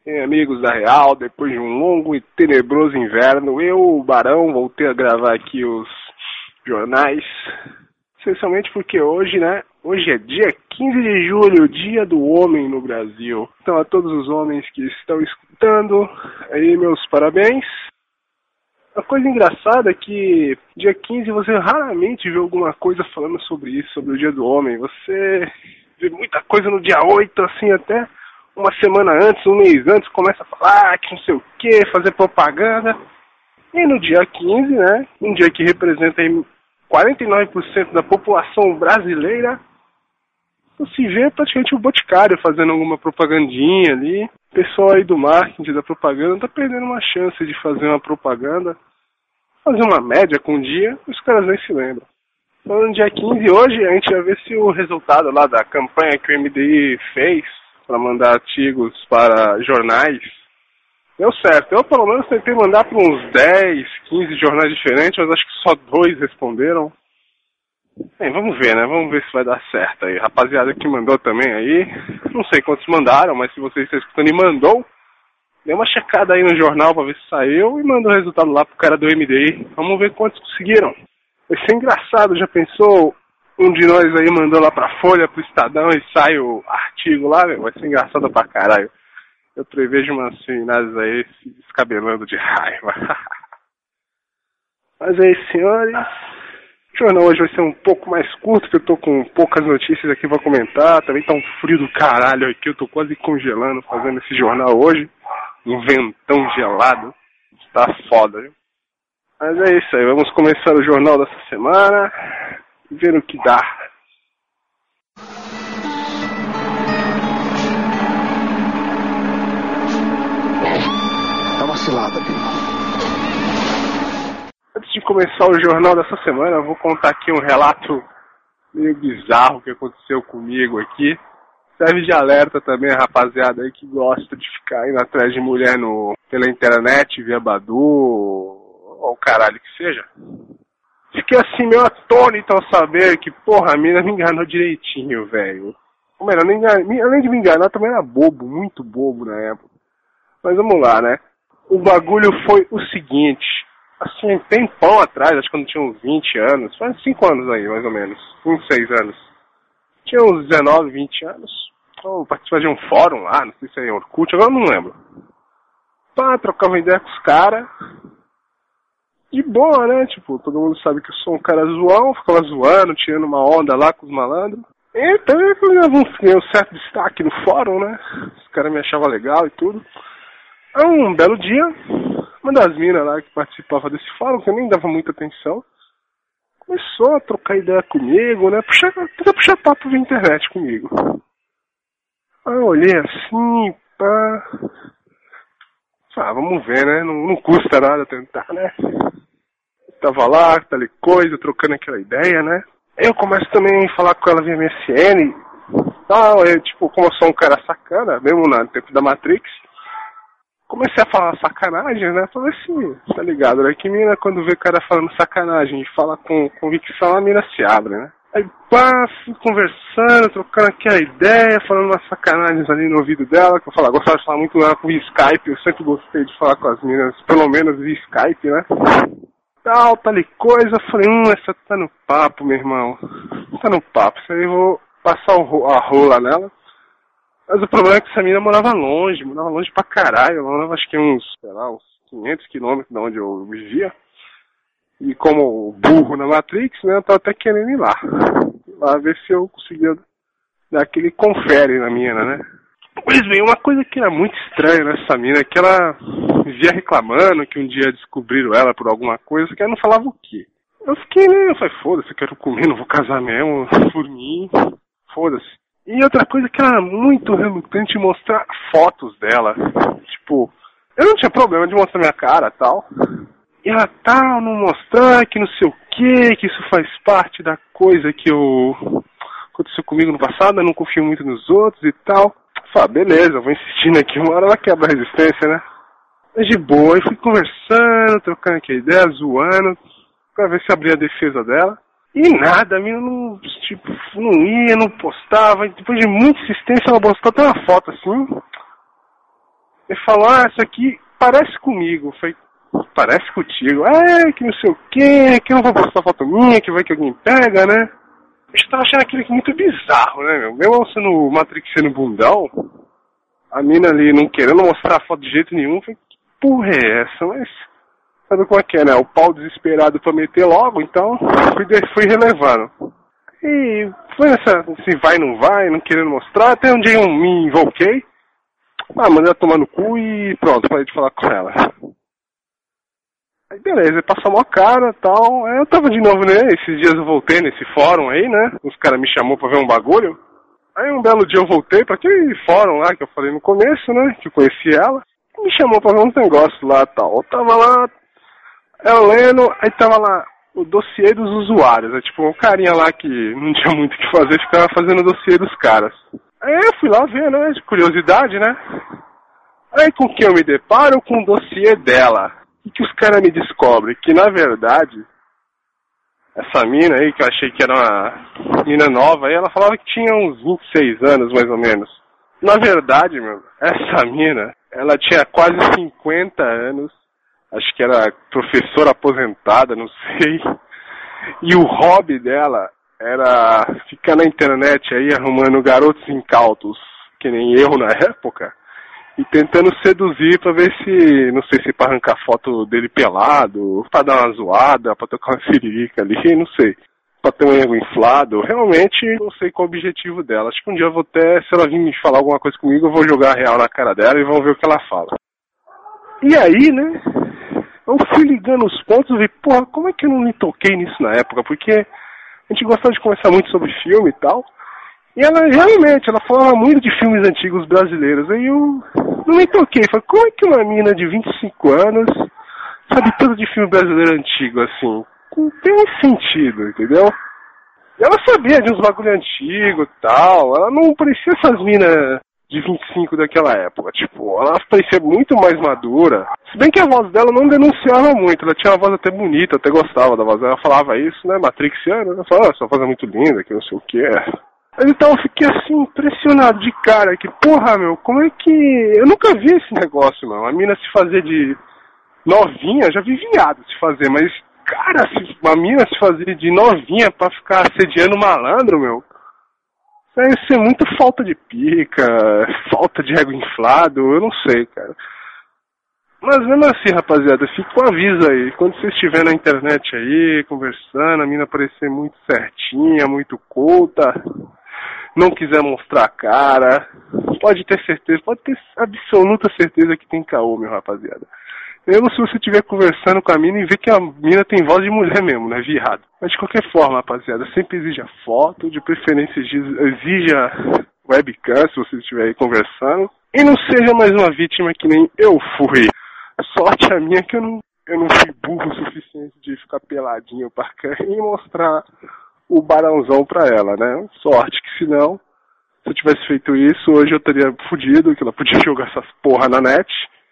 Bem, amigos da Real, depois de um longo e tenebroso inverno, eu, o Barão, voltei a gravar aqui os jornais, essencialmente porque hoje, né, hoje é dia 15 de julho, dia do homem no Brasil. Então a todos os homens que estão escutando, aí meus parabéns. A coisa engraçada é que dia 15 você raramente vê alguma coisa falando sobre isso, sobre o dia do homem. Você vê muita coisa no dia 8, assim, até uma semana antes, um mês antes, começa a falar que não sei o que, fazer propaganda. E no dia 15, né, um dia que representa aí 49% da população brasileira, se vê praticamente o Boticário fazendo alguma propagandinha ali. O pessoal aí do marketing, da propaganda, tá perdendo uma chance de fazer uma propaganda, fazer uma média com um dia, os caras nem se lembram. Então no dia 15 hoje a gente vai ver se o resultado lá da campanha que o MDI fez para mandar artigos para jornais deu certo. Eu pelo menos tentei mandar para uns 10, 15 jornais diferentes, mas acho que só 2 responderam. Bem, vamos ver, né? Vamos ver se vai dar certo aí. Rapaziada que mandou também aí, não sei quantos mandaram, mas se você está escutando e mandou, dê uma checada aí no jornal para ver se saiu e manda o resultado lá pro cara do MDI. Vamos ver quantos conseguiram. Vai ser engraçado, já pensou? Um de nós aí mandou lá pra Folha, pro Estadão e sai o artigo lá, meu? Vai ser engraçado pra caralho. Eu prevejo umas feminazes aí se descabelando de raiva. Mas aí, senhores, o jornal hoje vai ser um pouco mais curto, porque eu tô com poucas notícias aqui pra comentar. Também tá um frio do caralho aqui, eu tô quase congelando fazendo esse jornal hoje. Um ventão gelado. Tá foda, viu? Mas é isso aí, vamos começar o jornal dessa semana e ver o que dá. É uma cilada, Antes de começar o jornal dessa semana, eu vou contar aqui um relato meio bizarro que aconteceu comigo aqui. Serve de alerta também a rapaziada aí que gosta de ficar indo atrás de mulher pela internet, via Badu, ou o caralho que seja. Fiquei assim meio atônito ao saber que, porra, a mina me enganou direitinho, velho. Ou melhor, além de me enganar, também era bobo, muito bobo na época. Mas vamos lá, né? O bagulho foi o seguinte, assim, tempão atrás, acho que quando tinha uns 20 anos, faz 5 anos aí, mais ou menos, 26 anos. Tinha uns 19, 20 anos. Eu participava de um fórum lá, não sei se é Orkut, agora eu não lembro. Pá, trocava ideia com os caras. De boa, né? Tipo, todo mundo sabe que eu sou um cara zoão, ficava zoando, tirando uma onda lá com os malandros. Então eu ganhei um certo destaque no fórum, né? Os caras me achavam legal e tudo. Aí um belo dia, uma das minas lá que participava desse fórum, que eu nem dava muita atenção, começou a trocar ideia comigo, né? Tentar puxar papo via internet comigo. Aí eu olhei assim, pá. Ah, vamos ver, né? Não custa nada tentar, né? Tava lá, tal coisa, trocando aquela ideia, né? Aí eu começo também a falar com ela via MSN. Tipo, como eu sou um cara sacana, mesmo no tempo da Matrix, comecei a falar sacanagem, né? Falei assim, tá ligado, né? Que mina, quando vê cara falando sacanagem e fala com convicção, a mina se abre, né? Aí, pá, fui conversando, trocando aquela ideia, falando umas sacanagens ali no ouvido dela, que eu falava, gostava de falar muito ela com Skype, eu sempre gostei de falar com as meninas, pelo menos via Skype, né? Tal coisa, falei, essa tá no papo, meu irmão, tá no papo, isso aí eu vou passar a rola nela. Mas o problema é que essa menina morava longe pra caralho, ela morava acho que uns 500 quilômetros de onde eu vivia. E como burro na Matrix, né, eu tava até querendo ir lá ver se eu conseguia dar aquele confere na mina, né. Pois bem, uma coisa que era muito estranha nessa mina é que ela vivia reclamando que um dia descobriram ela por alguma coisa, que ela não falava o quê. Eu fiquei, né, eu falei, foda-se, eu quero comer, não vou casar mesmo, por mim, foda-se. E outra coisa que ela era muito relutante em mostrar fotos dela. Tipo, eu não tinha problema de mostrar minha cara e tal. E ela tal, não mostrar, que não sei o que isso faz parte da coisa que aconteceu comigo no passado, eu não confio muito nos outros e tal. Falei, beleza, eu vou insistindo aqui, uma hora ela quebra a resistência, né? Mas de boa, eu fui conversando, trocando aqui ideia, zoando, pra ver se abria a defesa dela. E nada, a mina não, não ia, não postava. Depois de muita insistência, ela postou até uma foto assim. Ele falou, essa aqui parece comigo. Eu falei, parece contigo. Que não sei o quê, que eu não vou postar foto minha, que vai que alguém pega, né? Eu tava achando aquilo aqui muito bizarro, né, meu? Mesmo sendo matrixando bundão, a mina ali não querendo mostrar a foto de jeito nenhum, eu falei, que porra é essa? Mas sabe como é que é, né? O pau desesperado pra meter logo, então fui relevando. E foi nessa, se vai não vai, não querendo mostrar, até um dia eu me invoquei, mandei ela tomar no cu e pronto, parei de falar com ela. Aí beleza, passou uma cara e tal, aí eu tava de novo, né, esses dias eu voltei nesse fórum aí, né, os caras me chamou pra ver um bagulho, aí um belo dia eu voltei pra aquele fórum lá que eu falei no começo, né, que eu conheci ela, e me chamou pra ver uns negócios lá e tal, eu tava lá, eu lendo, aí tava lá, o dossiê dos usuários, é tipo um carinha lá que não tinha muito o que fazer, ficava fazendo o dossiê dos caras. Aí eu fui lá ver, né, de curiosidade, né. Aí com quem eu me deparo? Com o dossiê dela. O que os caras me descobrem? Que na verdade, essa mina aí, que eu achei que era uma mina nova, aí ela falava que tinha uns 26 anos, mais ou menos. Na verdade, meu, essa mina, ela tinha quase 50 anos. Acho que era professora aposentada, não sei. E o hobby dela era ficar na internet aí arrumando garotos incautos, que nem eu na época, e tentando seduzir pra ver se, não sei se pra arrancar foto dele pelado, pra dar uma zoada, pra tocar uma siririca ali, não sei. Pra ter um ego inflado. Realmente não sei qual é o objetivo dela. Acho que um dia eu vou até, se ela vir me falar alguma coisa comigo, eu vou jogar a real na cara dela e vamos ver o que ela fala. E aí, né, eu fui ligando os pontos e vi, porra, como é que eu não me toquei nisso na época? Porque a gente gostava de conversar muito sobre filme e tal. E ela, realmente, ela falava muito de filmes antigos brasileiros. Aí eu não me toquei. Falei, como é que uma mina de 25 anos sabe tudo de filme brasileiro antigo, assim? Não tem sentido, entendeu? E ela sabia de uns bagulho antigo e tal. Ela não parecia essas minas de 25 daquela época. Tipo, ela parecia muito mais madura. Se bem que a voz dela não denunciava muito. Ela tinha uma voz até bonita, até gostava da voz dela. Ela falava isso, né, matrixiana. Ela falava, sua voz é muito linda, que não sei o que é. Então eu fiquei assim, impressionado de cara, que porra, meu, como é que... Eu nunca vi esse negócio, meu, a mina se fazer de novinha, já vi viado se fazer, mas, cara, uma mina se fazer de novinha pra ficar assediando malandro, meu, isso aí ia ser muito falta de pica, falta de ego inflado, eu não sei, cara. Mas mesmo assim, rapaziada, fica um aviso aí, quando você estiver na internet aí, conversando, a mina parecer muito certinha, muito culta, não quiser mostrar a cara, pode ter certeza, pode ter absoluta certeza que tem caô, meu rapaziada. Mesmo se você estiver conversando com a mina e ver que a mina tem voz de mulher mesmo, né, viado. Mas de qualquer forma, rapaziada, sempre exija foto, de preferência exija webcam, se você estiver aí conversando. E não seja mais uma vítima que nem eu fui. Sorte a minha que eu não fui burro o suficiente de ficar peladinho pra cá e mostrar o barãozão pra ela, né? Sorte que senão, se eu tivesse feito isso, hoje eu estaria fudido, que ela podia jogar essas porra na net.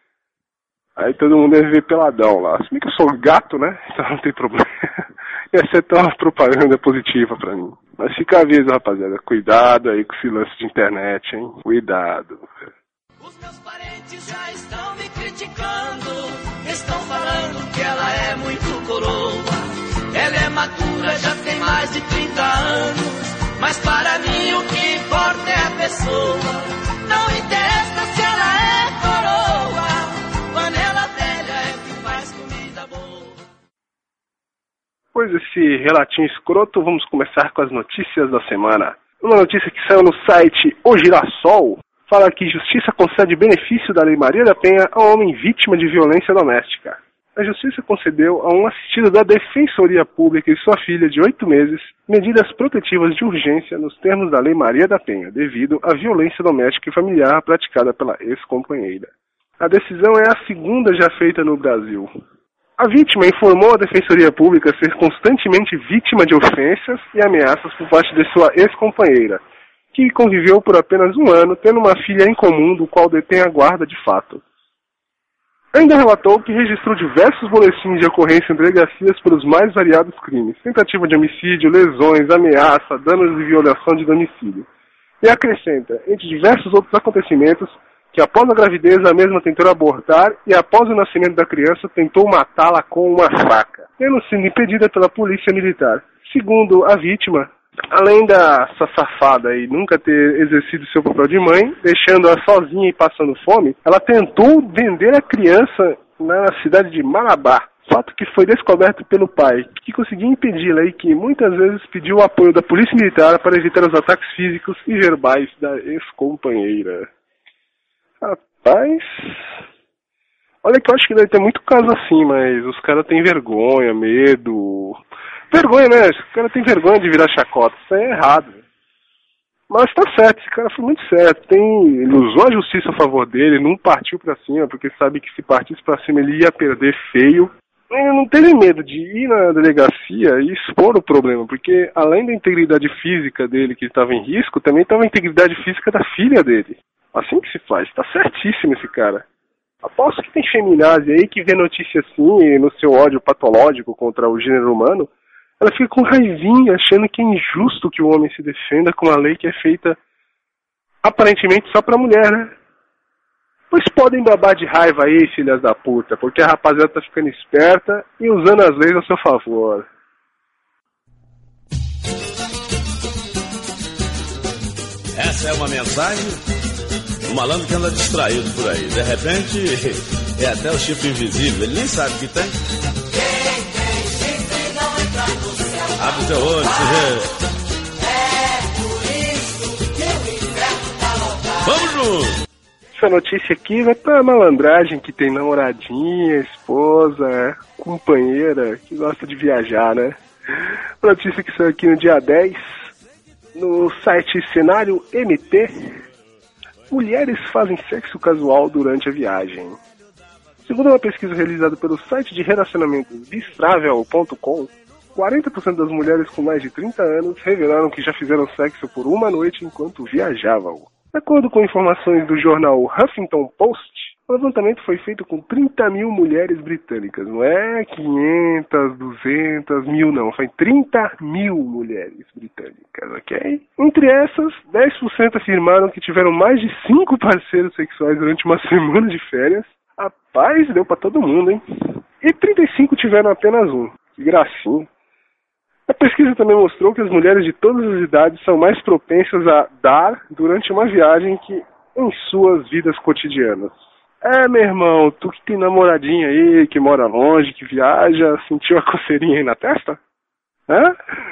Aí todo mundo ia ver peladão lá. Se bem que eu sou gato, né? Então não tem problema. Ia ser até uma propaganda positiva pra mim. Mas fica aviso, rapaziada. Cuidado aí com esse lance de internet, hein? Cuidado. Os meus parentes já estão me criticando. Estão falando que ela é muito coroa. Ela é madura, já tem mais de 30 anos. Mas para mim o que importa é a pessoa. Não interessa se ela é coroa. Panela velha é que faz comida boa. Depois desse relatinho escroto, vamos começar com as notícias da semana. Uma notícia que saiu no site O Girassol fala que Justiça concede benefício da Lei Maria da Penha a homem vítima de violência doméstica. A Justiça concedeu a um assistido da Defensoria Pública e sua filha de 8 meses medidas protetivas de urgência nos termos da Lei Maria da Penha, devido à violência doméstica e familiar praticada pela ex-companheira. A decisão é a segunda já feita no Brasil. A vítima informou à Defensoria Pública ser constantemente vítima de ofensas e ameaças por parte de sua ex-companheira, que conviveu por apenas 1 ano, tendo uma filha em comum do qual detém a guarda de fato. Ainda relatou que registrou diversos boletins de ocorrência em delegacias pelos mais variados crimes, tentativa de homicídio, lesões, ameaça, danos e violação de domicílio. E acrescenta, entre diversos outros acontecimentos, que após a gravidez a mesma tentou abortar e após o nascimento da criança tentou matá-la com uma faca, tendo sido impedida pela polícia militar. Segundo a vítima, além dessa safada e nunca ter exercido seu papel de mãe, deixando-a sozinha e passando fome, ela tentou vender a criança na cidade de Marabá. Fato que foi descoberto pelo pai, que conseguiu impedi-la e que muitas vezes pediu o apoio da polícia militar para evitar os ataques físicos e verbais da ex-companheira. Rapaz... Olha que eu acho que deve ter muito caso assim, mas os caras têm vergonha, medo... Vergonha, né? Os caras têm vergonha de virar chacota. Isso aí é errado. Mas tá certo, esse cara foi muito certo. Ele usou a justiça a favor dele, não partiu pra cima, porque sabe que se partisse pra cima ele ia perder feio. Ele não teve medo de ir na delegacia e expor o problema, porque além da integridade física dele que estava em risco, também estava a integridade física da filha dele. Assim que se faz. Tá certíssimo esse cara. Aposto que tem feminazi aí que vê notícia assim, e no seu ódio patológico contra o gênero humano, ela fica com raivinha, achando que é injusto que o homem se defenda com uma lei que é feita aparentemente só pra mulher, né? Pois podem babar de raiva aí, filhas da puta, porque a rapaziada tá ficando esperta e usando as leis a seu favor. Essa é uma mensagem do malandro que anda distraído por aí. De repente, é até o chifre invisível, ele nem sabe que tem. Abre o teu olho, se vê. Vamos junto! Essa notícia aqui vai pra malandragem que tem namoradinha, esposa, companheira, que gosta de viajar, né? Notícia que saiu aqui no dia 10, no site Cenário MT. Mulheres fazem sexo casual durante a viagem. Segundo uma pesquisa realizada pelo site de relacionamento Bistravel.com, 40% das mulheres com mais de 30 anos revelaram que já fizeram sexo por uma noite enquanto viajavam. De acordo com informações do jornal Huffington Post, o levantamento foi feito com 30 mil mulheres britânicas. Não é 500, 200, 1000 não. Foi 30 mil mulheres britânicas, ok? Entre essas, 10% afirmaram que tiveram mais de 5 parceiros sexuais durante uma semana de férias. Rapaz, deu pra todo mundo, hein? E 35 tiveram apenas um. Que gracinha. A pesquisa também mostrou que as mulheres de todas as idades são mais propensas a dar durante uma viagem que em suas vidas cotidianas. Meu irmão, tu que tem namoradinha aí, que mora longe, que viaja, sentiu a coceirinha aí na testa? Hã?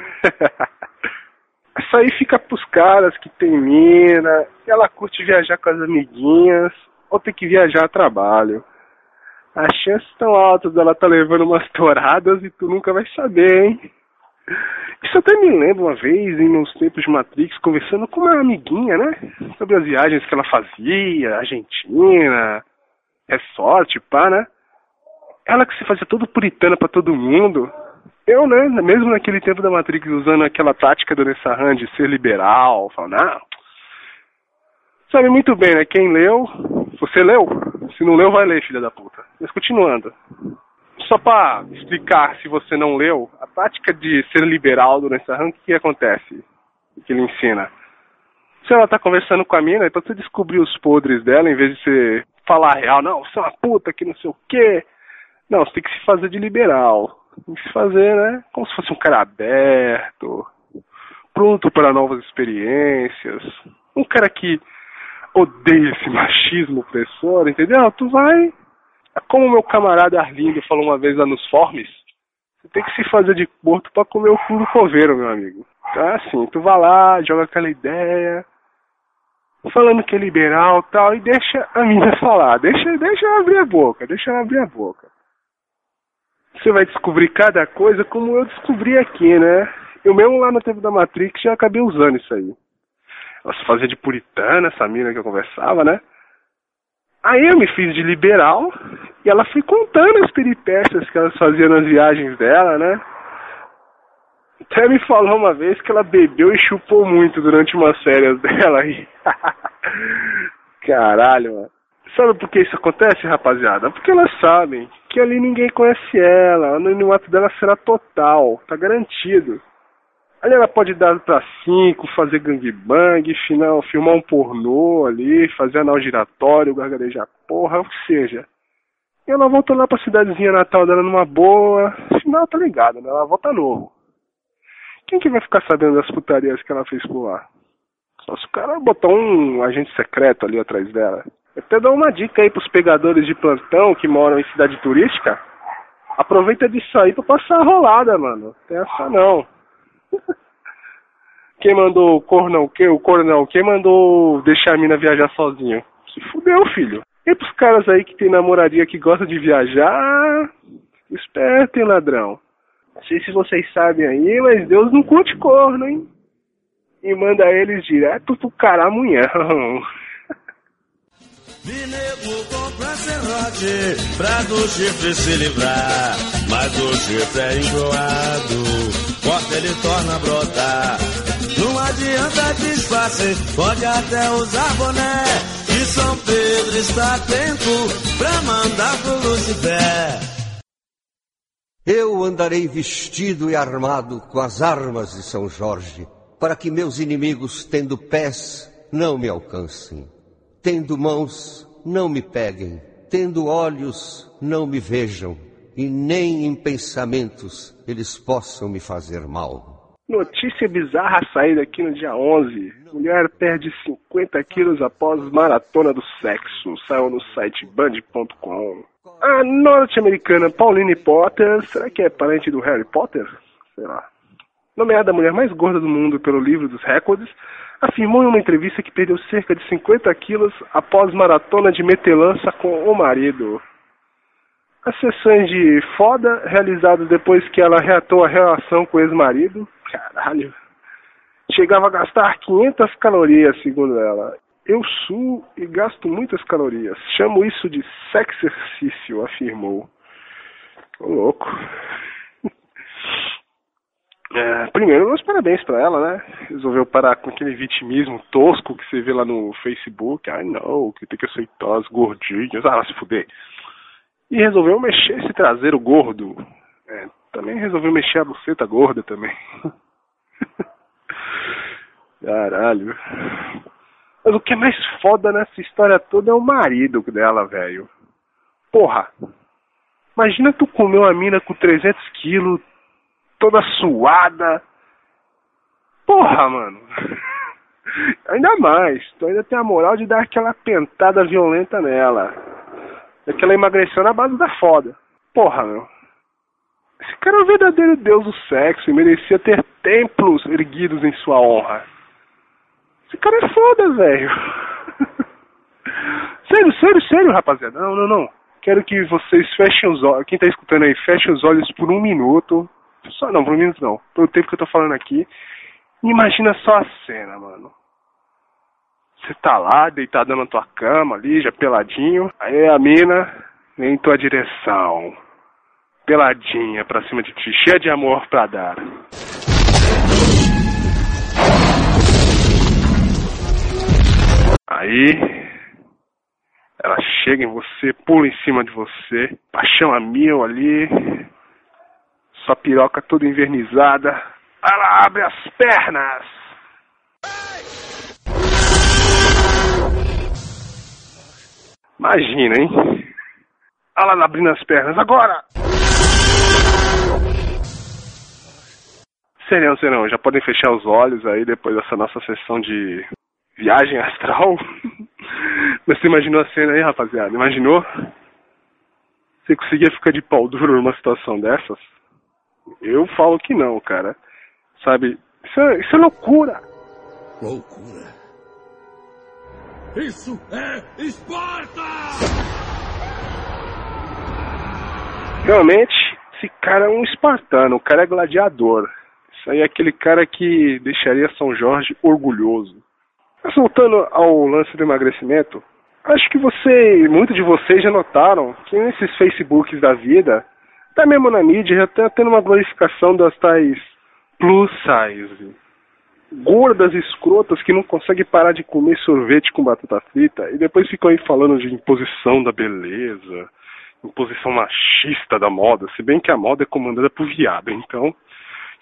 Isso aí fica pros caras que tem mina, que ela curte viajar com as amiguinhas, ou tem que viajar a trabalho. As chances estão altas dela tá levando umas touradas e tu nunca vai saber, hein? Isso até me lembra uma vez, em meus tempos de Matrix, conversando com uma amiguinha, né? Sobre as viagens que ela fazia, Argentina, resort, pá, né? Ela que se fazia todo puritana pra todo mundo. Eu, né, mesmo naquele tempo da Matrix, usando aquela tática do Nessahan de ser liberal, falando, não. Sabe muito bem, né? Quem leu, você leu? Se não leu, vai ler, filha da puta. Mas continuando. Só pra explicar, se você não leu, a tática de ser liberal do Nessahan, o que acontece? O que ele ensina? Se ela tá conversando com a mina, então você descobrir os podres dela, em vez de você falar a real, não, você é uma puta, que não sei o quê. Não, você tem que se fazer de liberal. Tem que se fazer, né, como se fosse um cara aberto, pronto para novas experiências. Um cara que odeia esse machismo opressor, entendeu? Tu vai... Como meu camarada Arlindo falou uma vez lá nos Formes, você tem que se fazer de morto pra comer o cu do coveiro, meu amigo. Então é assim, tu vai lá, joga aquela ideia, falando que é liberal e tal, e deixa a mina falar, deixa ela abrir a boca, Você vai descobrir cada coisa como eu descobri aqui, né? Eu mesmo lá no tempo da Matrix já acabei usando isso aí. Ela se fazia de puritana, essa mina que eu conversava, né? Aí eu me fiz de liberal e ela foi contando as peripécias que elas faziam nas viagens dela, né? Até me falou uma vez que ela bebeu e chupou muito durante umas férias dela aí. Caralho, mano. Sabe por que isso acontece, rapaziada? Porque elas sabem que ali ninguém conhece ela, o anonimato dela será total, tá garantido. Ali ela pode dar pra 5, fazer gangbang, filmar um pornô ali, fazer anal giratório, gargarejar porra, o que seja. E ela volta lá pra cidadezinha natal dela numa boa, afinal tá ligado, né? Ela volta novo. Quem que vai ficar sabendo das putarias que ela fez por lá? Só se o cara botar um agente secreto ali atrás dela. Eu até dou uma dica aí pros pegadores de plantão que moram em cidade turística. Aproveita disso aí pra passar a rolada, mano. Não tem essa não. Quem mandou o coronel, quem mandou deixar a mina viajar sozinho? Se fudeu, filho. E pros caras aí que tem namoradia que gosta de viajar, esperto, hein, ladrão. Não sei se vocês sabem aí, mas Deus não curte corno, hein? E manda eles direto pro caramunhão. Vi nego comprar serrote pra do chifre se livrar, mas o chifre é enjoado, corta ele torna a brotar. Não adianta disfarce, pode até usar boné, e São Pedro está atento pra mandar pro Lucifer. Eu andarei vestido e armado com as armas de São Jorge, para que meus inimigos, tendo pés, não me alcancem. Tendo mãos, não me peguem. Tendo olhos, não me vejam. E nem em pensamentos eles possam me fazer mal. Notícia bizarra saída aqui no dia 11. Mulher perde 50 quilos após maratona do sexo. Saiu no site band.com. A norte-americana Pauline Potter, será que é parente do Harry Potter? Sei lá. Nomeada a mulher mais gorda do mundo pelo livro dos recordes, afirmou em uma entrevista que perdeu cerca de 50 quilos após maratona de metelança com o marido. As sessões de foda realizadas depois que ela reatou a relação com o ex-marido, caralho, chegava a gastar 500 calorias, segundo ela. Eu suo e gasto muitas calorias. Chamo isso de sexercício, afirmou. Ô, louco. Primeiro, meus parabéns pra ela, né? Resolveu parar com aquele vitimismo tosco que você vê lá no Facebook. Ai, não, que tem que aceitar as gordinhas. Ah, vai se fuder. E resolveu mexer esse traseiro gordo. Também resolveu mexer a buceta gorda também. Caralho. Mas o que é mais foda nessa história toda é o marido dela, velho. Porra. Imagina tu comer uma mina com 300 quilos, toda suada. Porra, mano. Ainda mais. Tu ainda tem a moral de dar aquela pentada violenta nela. É que ela emagreceu na base da foda. Porra, meu. Esse cara é o verdadeiro deus do sexo e merecia ter templos erguidos em sua honra. Esse cara é foda, velho. Sério, rapaziada. Não. Quero que vocês fechem os olhos. Quem tá escutando aí, feche os olhos por 1 minuto. Por 1 minuto não. Pelo tempo que eu tô falando aqui. Imagina só a cena, mano. Você tá lá, deitado na tua cama ali, já peladinho. Aí a mina vem em tua direção. Peladinha pra cima de ti, cheia de amor pra dar. Aí ela chega em você, pula em cima de você, paixão a mil ali, sua piroca toda envernizada. Ela abre as pernas. Imagina, hein? Ela abrindo as pernas agora. Serão, já podem fechar os olhos aí depois dessa nossa sessão de viagem astral. Mas você imaginou a cena aí, rapaziada? Imaginou? Você conseguia ficar de pau duro numa situação dessas? Eu falo que não, cara. Sabe? Isso é loucura. Loucura? Isso é Esparta! Realmente, esse cara é um espartano, o cara é gladiador. Isso aí é aquele cara que deixaria São Jorge orgulhoso. Mas voltando ao lance do emagrecimento, acho que muitos de vocês já notaram que nesses Facebooks da vida, até mesmo na mídia, já tá tendo uma glorificação das tais plus size. Gordas escrotas que não conseguem parar de comer sorvete com batata frita e depois ficam aí falando de imposição da beleza, imposição machista da moda, se bem que a moda é comandada por viado, então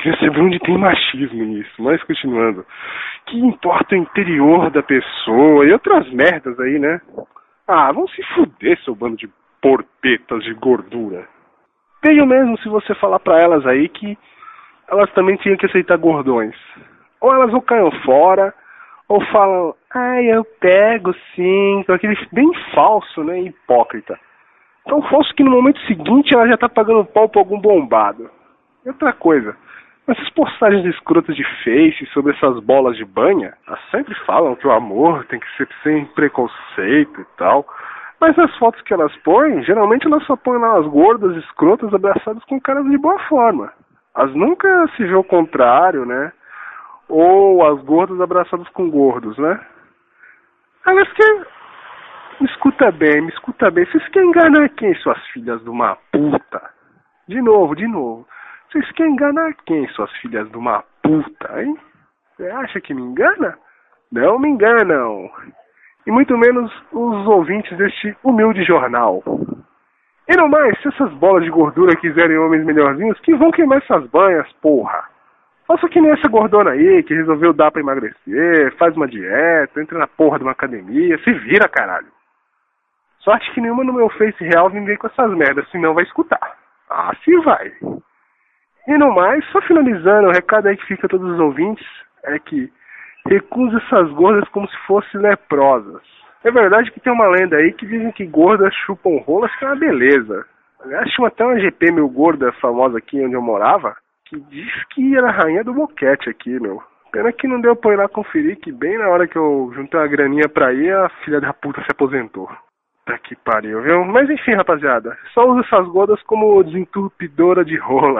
Queria saber onde tem machismo nisso, mas continuando. Que importa o interior da pessoa e outras merdas aí, né? Ah, vão se fuder, seu bando de porpetas de gordura. Tenho mesmo se você falar pra elas aí que elas também tinham que aceitar gordões. Ou elas ou caem fora, ou falam, ai, eu pego sim, com aquele bem falso, né, hipócrita. Tão falso que no momento seguinte ela já tá pagando pau pra algum bombado. E outra coisa, essas postagens escrotas de Face sobre essas bolas de banha, elas sempre falam que o amor tem que ser sem preconceito e tal. Mas nas fotos que elas põem, geralmente elas só põem lá as gordas escrotas abraçadas com caras de boa forma. Elas nunca se vê o contrário, né? Ou as gordas abraçadas com gordos, né? Elas querem... Me escuta bem. Vocês querem enganar quem, suas filhas de uma puta? De novo. Vocês querem enganar quem, suas filhas de uma puta, hein? Você acha que me engana? Não me enganam. E muito menos os ouvintes deste humilde jornal. E não mais, se essas bolas de gordura quiserem homens melhorzinhos, que vão queimar essas banhas, porra. Faça que nem essa gordona aí, que resolveu dar pra emagrecer, faz uma dieta, entra na porra de uma academia, se vira, caralho. Sorte que nenhuma no meu Face real vem com essas merdas, senão vai escutar. Ah, se vai. E não mais, só finalizando, o recado aí que fica a todos os ouvintes é que recusa essas gordas como se fossem leprosas. É verdade que tem uma lenda aí que dizem que gordas chupam rolas, que é uma beleza. Aliás, tinha até uma GP meio gorda famosa aqui onde eu morava, que diz que era a rainha do boquete aqui, meu. Pena que não deu pra ir lá conferir, que bem na hora que eu juntei uma graninha pra ir, a filha da puta se aposentou. Tá que pariu, viu? Mas enfim, rapaziada, só usa essas gordas como desentupidora de rola.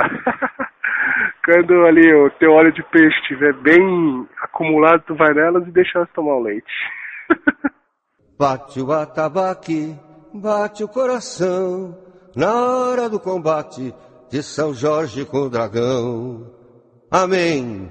Quando ali o teu óleo de peixe estiver bem acumulado, tu vai nelas e deixa elas tomar o leite. Bate o atabaque, bate o coração, na hora do combate de São Jorge com o dragão. Amém.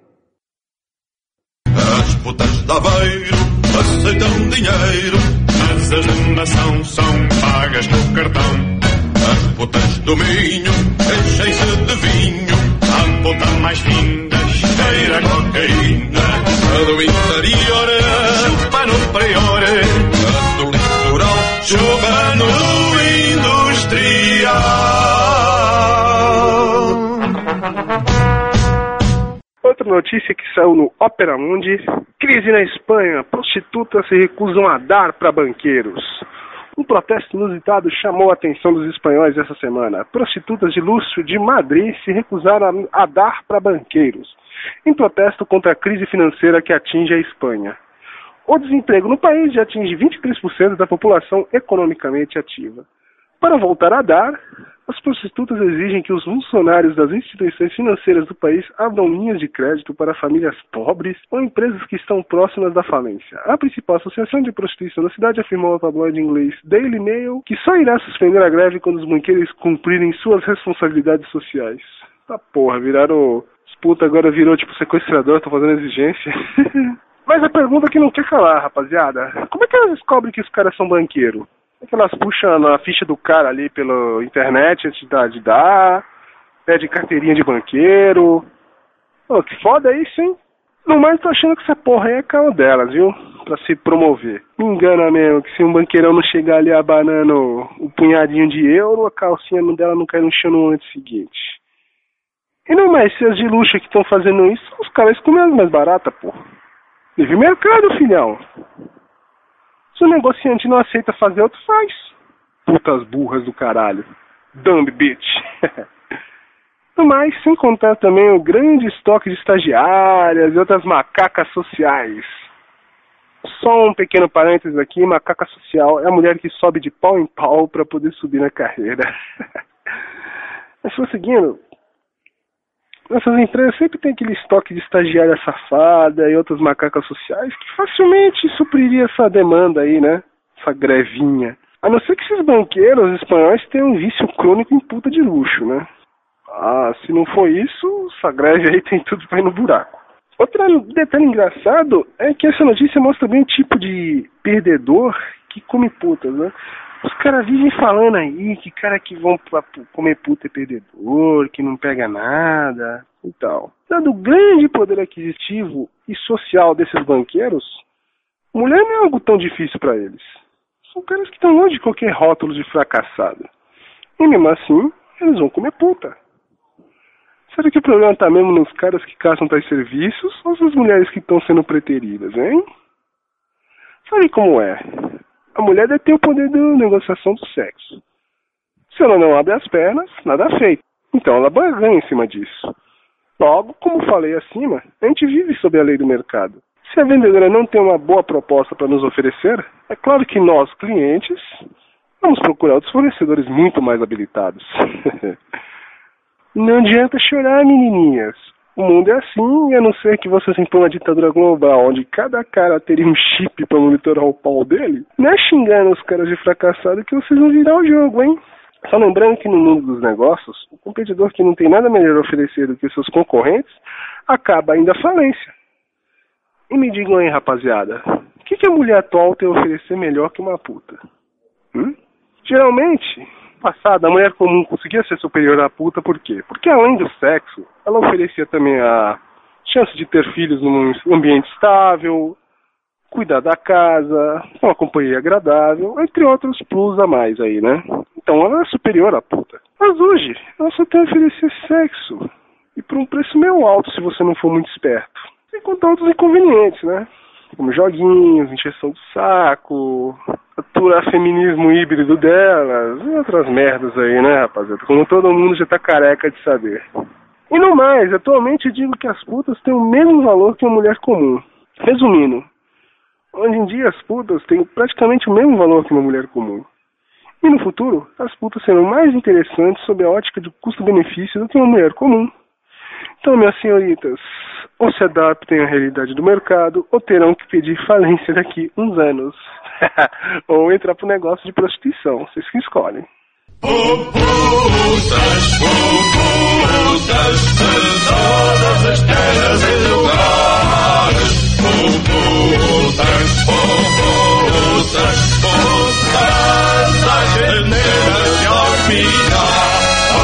As putas de Aveiro aceitam dinheiro, mas as de nação são pagas no cartão. As putas do Minho enchem-se de vinho, a puta mais fina cheira a cocaína. A do interior chupa no prior, a do litoral chupa no industrial. Outra notícia que saiu no Opera Mundi: crise na Espanha, prostitutas se recusam a dar para banqueiros. Um protesto inusitado chamou a atenção dos espanhóis essa semana. Prostitutas de luxo de Madrid se recusaram a dar para banqueiros, em protesto contra a crise financeira que atinge a Espanha. O desemprego no país já atinge 23% da população economicamente ativa. Para voltar a dar, as prostitutas exigem que os funcionários das instituições financeiras do país abram linhas de crédito para famílias pobres ou empresas que estão próximas da falência. A principal associação de prostituição da cidade afirmou ao tabloide inglês Daily Mail que só irá suspender a greve quando os banqueiros cumprirem suas responsabilidades sociais. Tá porra, viraram... Os putos agora virou tipo sequestrador, tô fazendo exigência. Mas a pergunta que não quer calar, rapaziada: como é que elas descobrem que os caras são banqueiros? É que elas puxam a ficha do cara ali pela internet antes de dar, pede carteirinha de banqueiro. Pô, que foda isso, hein? No mais, tô achando que essa porra aí é carro delas, viu? Pra se promover. Me engana mesmo, que se um banqueirão não chegar ali abanando um punhadinho de euro, a calcinha dela não cai no chão no ano seguinte. E não mais, se as de luxo que estão fazendo isso, os caras comem as mais baratas, porra. Livre mercado, filhão. Se o negociante não aceita fazer, outro faz. Putas burras do caralho. Dumb bitch. Mas, sem contar também o grande estoque de estagiárias e outras macacas sociais. Só um pequeno parênteses aqui: macaca social é a mulher que sobe de pau em pau para poder subir na carreira. Mas seguindo, essas empresas sempre tem aquele estoque de estagiária safada e outras macacas sociais que facilmente supriria essa demanda aí, né? Essa grevinha. A não ser que esses banqueiros espanhóis tenham um vício crônico em puta de luxo, né? Ah, se não for isso, essa greve aí tem tudo pra ir no buraco. Outro detalhe engraçado é que essa notícia mostra bem o tipo de perdedor que come putas, né? Os caras vivem falando aí que cara que vão pra comer puta é perdedor, que não pega nada e tal. Dado o grande poder aquisitivo e social desses banqueiros, mulher não é algo tão difícil pra eles. São caras que estão longe de qualquer rótulo de fracassado. E mesmo assim, eles vão comer puta. Será que o problema tá mesmo nos caras que caçam tais serviços ou nas mulheres que estão sendo preteridas, hein? Sabe como é? A mulher deve ter o poder da negociação do sexo. Se ela não abre as pernas, nada feito. Então ela ganha em cima disso. Logo, como falei acima, a gente vive sob a lei do mercado. Se a vendedora não tem uma boa proposta para nos oferecer, é claro que nós, clientes, vamos procurar outros fornecedores muito mais habilitados. Não adianta chorar, menininhas. O mundo é assim, e a não ser que você se impõe uma ditadura global, onde cada cara teria um chip para monitorar o pau dele, não é xingando os caras de fracassado que vocês vão virar o jogo, hein? Só lembrando que no mundo dos negócios, o competidor que não tem nada melhor a oferecer do que seus concorrentes, acaba ainda à falência. E me digam aí, rapaziada, o que a mulher atual tem a oferecer melhor que uma puta? Geralmente, no passado, a mulher comum conseguia ser superior à puta, por quê? Porque além do sexo, ela oferecia também a chance de ter filhos num ambiente estável, cuidar da casa, uma companhia agradável, entre outros plus a mais aí, né? Então ela é superior à puta. Mas hoje, ela só tem a oferecer sexo. E por um preço meio alto se você não for muito esperto. Sem contar outros inconvenientes, né? Como joguinhos, encheção de saco, aturar feminismo híbrido delas, e outras merdas aí, né, rapaziada? Como todo mundo já tá careca de saber. E no mais, atualmente eu digo que as putas têm o mesmo valor que uma mulher comum. Resumindo, hoje em dia as putas têm praticamente o mesmo valor que uma mulher comum. E no futuro, as putas serão mais interessantes sob a ótica de custo-benefício do que uma mulher comum. Então, minhas senhoritas, ou se adaptem à realidade do mercado, ou terão que pedir falência daqui uns anos. Ou entrar pro negócio de prostituição, vocês que escolhem. Putas, de todas as terras e lugares. Putas, a genera se olvida.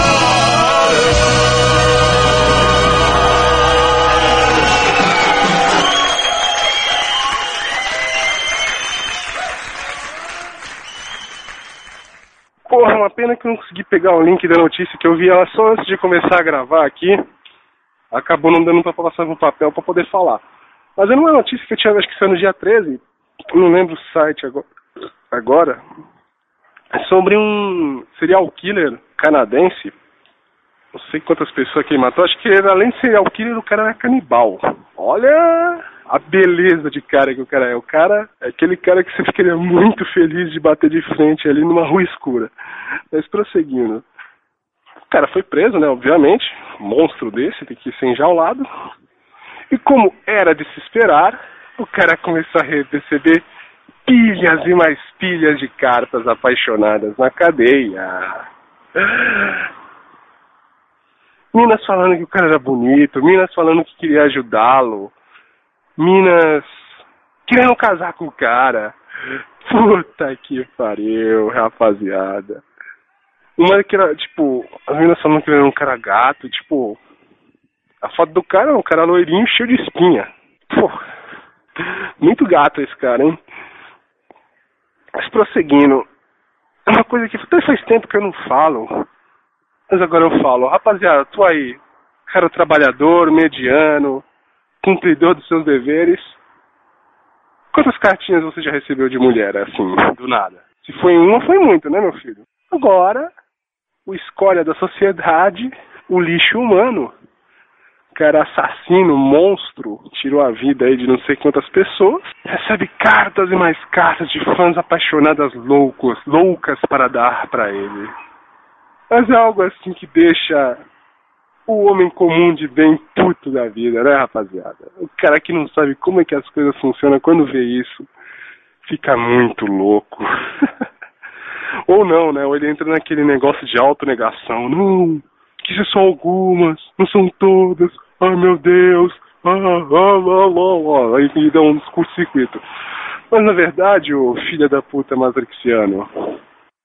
Porra, uma pena que eu não consegui pegar o link da notícia, que eu vi ela só antes de começar a gravar aqui. Acabou não dando pra passar no papel pra poder falar. Mas era uma notícia que eu tinha, acho que foi no dia 13, não lembro o site agora, é sobre um serial killer canadense. Não sei quantas pessoas que ele matou, acho que ele, além de serial killer, o cara era canibal. Olha a beleza de cara que o cara é. O cara é aquele cara que você ficaria muito feliz de bater de frente ali numa rua escura. Mas prosseguindo. O cara foi preso, né, obviamente. Monstro desse, tem que ser enjaulado. E como era de se esperar, o cara começou a receber pilhas e mais pilhas de cartas apaixonadas na cadeia. Minas falando que o cara era bonito, Minas falando que queria ajudá-lo, Minas querendo casar com o cara. Puta que pariu, rapaziada. Uma que era, tipo, as meninas falando que ele era um cara gato, tipo, a foto do cara é um cara loirinho cheio de espinha. Pô, muito gato esse cara, hein? Mas prosseguindo, é uma coisa que até faz tempo que eu não falo, mas agora eu falo. Rapaziada, tu aí, cara trabalhador, mediano, cumpridor dos seus deveres, quantas cartinhas você já recebeu de mulher, assim, do nada? Se foi uma, foi muito, né, meu filho? Agora, o escória da sociedade, o lixo humano, cara assassino, monstro, tirou a vida aí de não sei quantas pessoas, recebe cartas e mais cartas de fãs apaixonadas loucas para dar para ele. Mas é algo assim que deixa o homem comum de bem puto da vida, né, rapaziada? O cara que não sabe como é que as coisas funcionam, quando vê isso, fica muito louco. Ou não, né? Ou ele entra naquele negócio de autonegação. Não, que isso são algumas, não são todas. Ai, meu Deus. Aí me dá um curto-circuito. Mas, na verdade, o filho da puta matrixiano,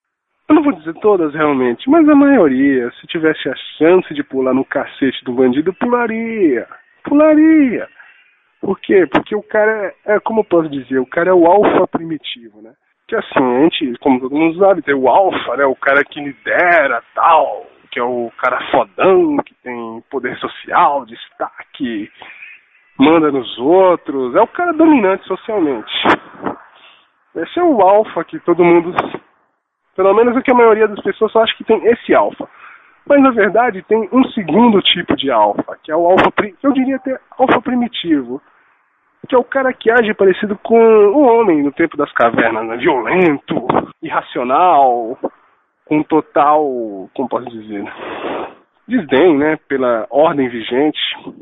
não vou dizer todas realmente, mas a maioria, se tivesse a chance de pular no cacete do bandido, pularia. Pularia. Por quê? Porque o cara como eu posso dizer, o cara é o alfa primitivo, né? Que assim, a gente, como todo mundo sabe, tem o alfa, né? O cara que lidera, tal, que é o cara fodão, que tem poder social, destaque, manda nos outros, é o cara dominante socialmente. Esse é o alfa que todo mundo, pelo menos é que a maioria das pessoas só acha que tem esse alfa. Mas na verdade tem um segundo tipo de alfa, que é o alfa, eu diria até alfa primitivo, que é o cara que age parecido com o homem no tempo das cavernas, né? Violento, irracional, com total, como posso dizer, desdém, né, pela ordem vigente.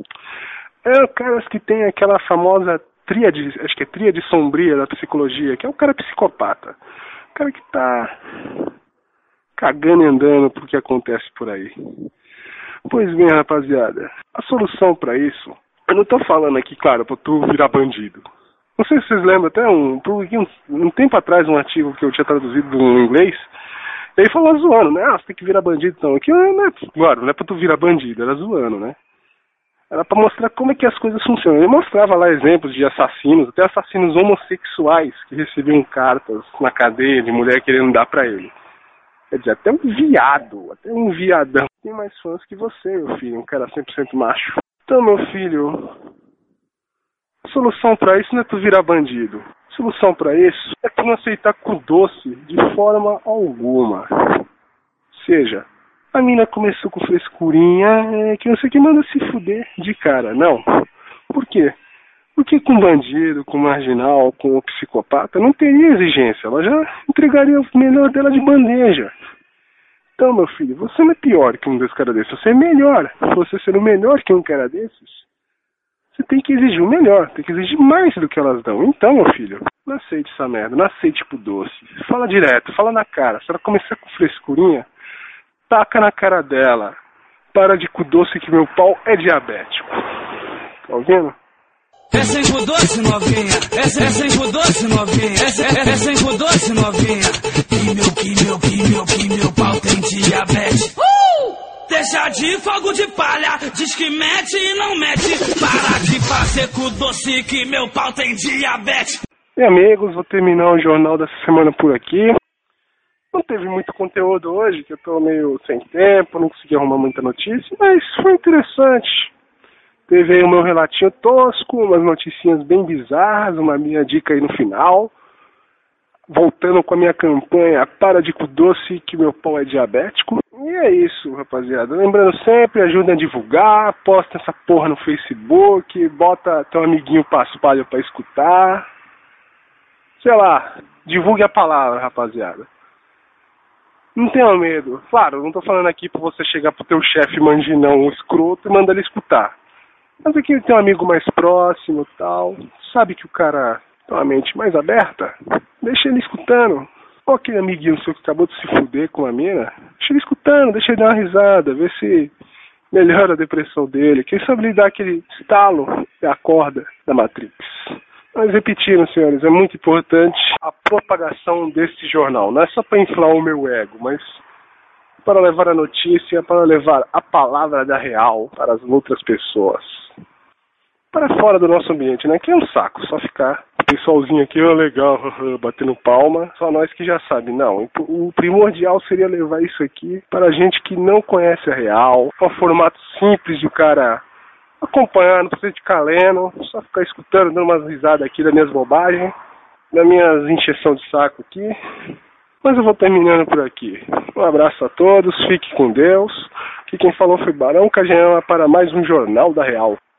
É caras que tem aquela famosa tríade, acho que é tríade sombria da psicologia, que é o cara psicopata. O cara que tá cagando e andando pro que acontece por aí. Pois bem, rapaziada, a solução pra isso, eu não tô falando aqui, claro, pra tu virar bandido. Não sei se vocês lembram, até um tempo atrás, um artigo que eu tinha traduzido no inglês, e aí falou zoando, né? Você tem que virar bandido, então. Aquilo não é pra tu virar bandido, era zoando, né? Era pra mostrar como é que as coisas funcionam. Ele mostrava lá exemplos de assassinos, até assassinos homossexuais que recebiam cartas na cadeia de mulher querendo dar pra ele. Quer dizer, até um viadão tem mais fãs que você, meu filho, um cara 100% macho. Então, meu filho, a solução pra isso não é tu virar bandido. A solução pra isso é tu não aceitar com doce de forma alguma. Ou seja, a mina começou com frescurinha, que não sei o que, manda se fuder de cara. Não. Por quê? Porque com bandido, com marginal, com o psicopata, não teria exigência. Ela já entregaria o melhor dela de bandeja. Então, meu filho, você não é pior que um desses caras desses. Você é melhor. Você sendo melhor que um cara desses, você tem que exigir o melhor. Tem que exigir mais do que elas dão. Então, meu filho, não aceite essa merda. Não aceite pro doce. Fala direto, fala na cara. Se ela começar com frescurinha, taca na cara dela. Para de com doce que meu pau é diabético. Tá ouvindo? É sem com doce, novinha. É sem com doce, novinha. É sem com doce, novinha. Que meu pau tem diabetes. Deixa de fogo de palha. Diz que mete e não mete. Para de fazer com doce que meu pau tem diabetes. E amigos, vou terminar o jornal dessa semana por aqui. Não teve muito conteúdo hoje, que eu tô meio sem tempo, não consegui arrumar muita notícia, mas foi interessante. Teve aí o meu relatinho tosco, umas noticinhas bem bizarras, uma minha dica aí no final. Voltando com a minha campanha, para de com doce que meu pau é diabético. E é isso, rapaziada. Lembrando sempre, ajuda a divulgar, posta essa porra no Facebook, bota teu amiguinho paspalho pra escutar. Sei lá, divulgue a palavra, rapaziada. Não tenha medo. Claro, não tô falando aqui pra você chegar pro teu chefe manginão escroto e mandar ele escutar. Mas aqui ele tem um amigo mais próximo e tal. Sabe que o cara tem uma mente mais aberta? Deixa ele escutando. Ou aquele amiguinho seu que acabou de se fuder com a mina, deixa ele escutando, deixa ele dar uma risada, ver se melhora a depressão dele. Quem sabe ele dá aquele estalo e acorda da Matrix. Mas repetindo, senhores, é muito importante a propagação desse jornal. Não é só para inflar o meu ego, mas para levar a notícia, para levar a palavra da real para as outras pessoas. Para fora do nosso ambiente, né? Que é um saco, só ficar o pessoalzinho aqui, legal, batendo palma, só nós que já sabe. Não, o primordial seria levar isso aqui para a gente que não conhece a real, um formato simples de o cara acompanhar, não precisa ficar lendo, só ficar escutando, dando umas risadas aqui das minhas bobagens, das minhas encheção de saco aqui. Mas eu vou terminando por aqui. Um abraço a todos, fique com Deus. Aqui quem falou foi Barão Cajama para mais um Jornal da Real.